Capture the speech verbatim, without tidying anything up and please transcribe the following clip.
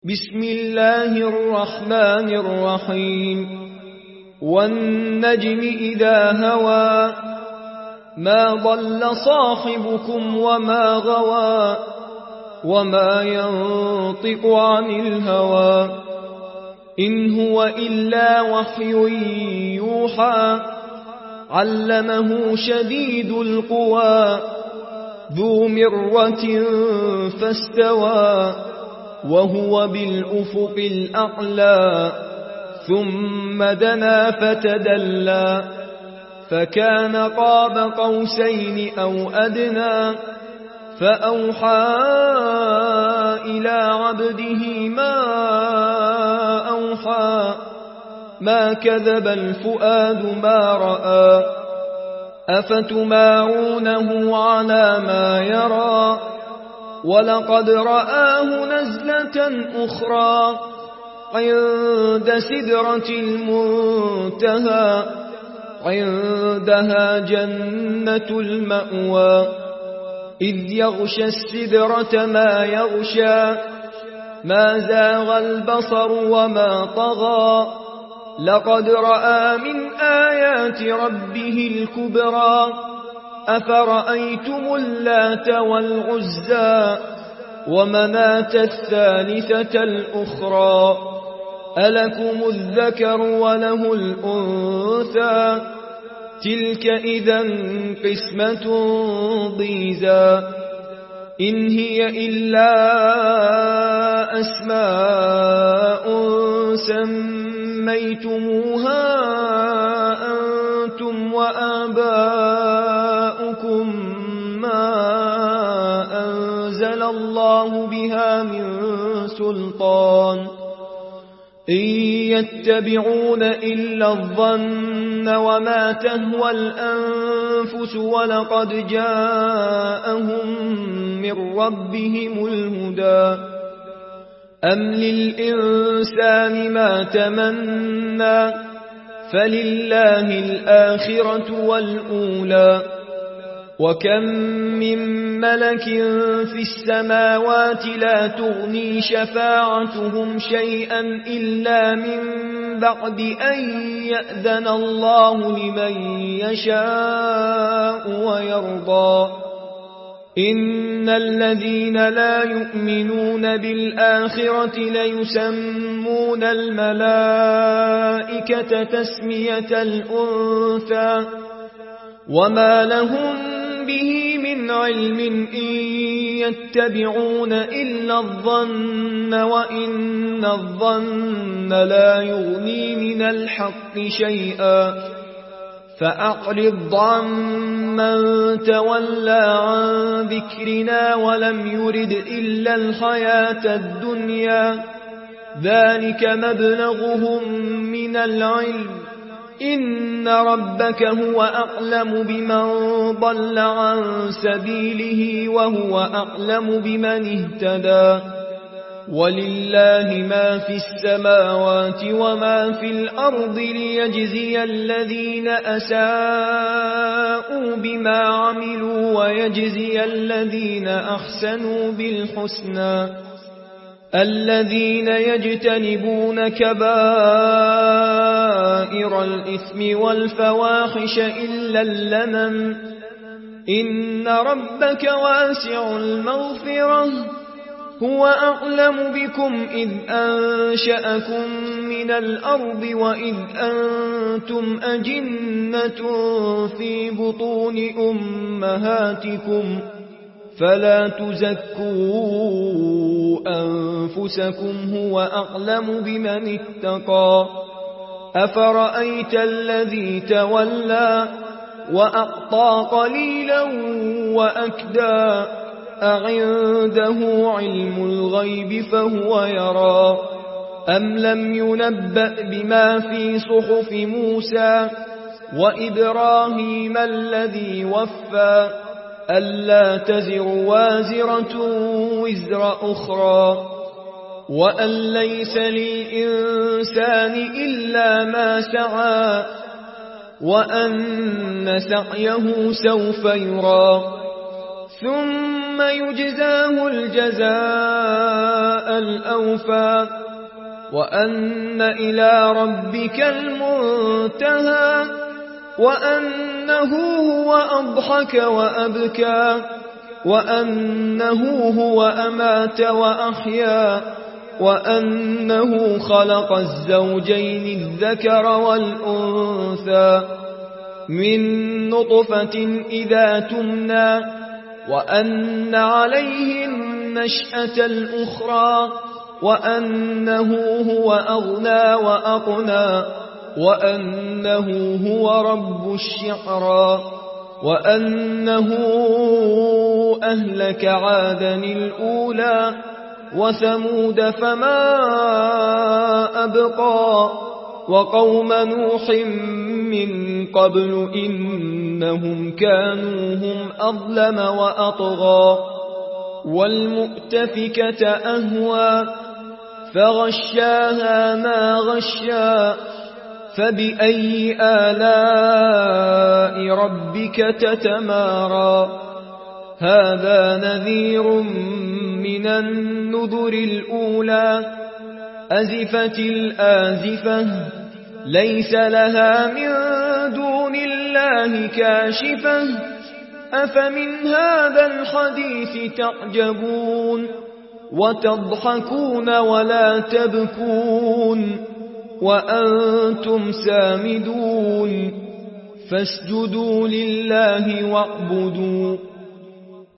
بسم الله الرحمن الرحيم والنجم إذا هوى ما ضل صاحبكم وما غوى وما ينطق عن الهوى إن هو إلا وحي يوحى علمه شديد القوى ذو مرة فاستوى وهو بالأفق الأعلى ثم دنا فتدلى فكان قاب قوسين أو أدنى فأوحى إلى عبده ما أوحى ما كذب الفؤاد ما رأى أفتمارونه على ما يرى ولقد رآه نزلة أخرى عند سدرة المنتهى عندها جنة المأوى إذ يغشى السدرة ما يغشى ما زاغ البصر وما طغى لقد رأى من آيات ربه الكبرى أفرأيتم اللات والعزى ومناة الثالثة الأخرى ألكم الذكر وله الأنثى تلك إذا قسمة ضيزى إن هي إلا أسماء سميتموها أنتم وآباؤكم ما أنزل الله بها من سلطان إن يتبعون إلا الظن وما تهوى الأنفس ولقد جاءهم من ربهم الهدى أم للإنسان ما تمنى فلله الآخرة والأولى وكم من ملك في السماوات لا تغني شفاعتهم شيئا إلا من بعد أن يأذن الله لمن يشاء ويرضى إن الذين لا يؤمنون بالآخرة ليسمون الملائكة تسمية الأنثى وما لهم به من علم إن يتبعون إلا الظن وإن الظن لا يغني من الحق شيئا فأعرض عمن تولى عن ذكرنا ولم يرد إلا الحياة الدنيا ذلك مبلغهم من العلم إن ربك هو أعلم بمن ضل عن سبيله وهو أعلم بمن اهتدى ولله ما في السماوات وما في الأرض ليجزي الذين أساءوا بما عملوا ويجزي الذين أحسنوا بالحسنى الذين يجتنبون كبائر الإثم والفواحش إلا اللمم إن ربك واسع المغفرة هو أعلم بكم إذ أنشأكم من الأرض وإذ أنتم أجنة في بطون أمهاتكم فلا تزكوا أنفسكم هو أعلم بمن اتقى أفرأيت الذي تولى وأعطى قليلا وأكدى أعنده علم الغيب فهو يرى أم لم ينبأ بما في صحف موسى وإبراهيم الذي وفى ألا تزر وازرة وزر أخرى وأن ليس للإنسان إلا ما سعى وأن سعيه سوف يرى ثم ثم يجزاه الجزاء الأوفى وأن إلى ربك المنتهى وأنه هو أضحك وأبكى وأنه هو أمات وأحيا وأنه خلق الزوجين الذكر والأنثى من نطفة إذا تمنى وأن عليه النشأة الأخرى وأنه هو أغنى وأقنى وأنه هو رب الشعرى وأنه أهلك عادا الأولى وثمود فما أبقى وقوم نوح من قبل إنهم كانوا هم أظلم وأطغى والمؤتفكة أهوى فغشاها ما غشا فبأي آلاء ربك تتمارى هذا نذير من النذر الأولى أزفت الآزفة ليس لها من دون الله كاشفة أفمن هذا الحديث تعجبون وتضحكون ولا تبكون وأنتم سامدون فاسجدوا لله واعبدوا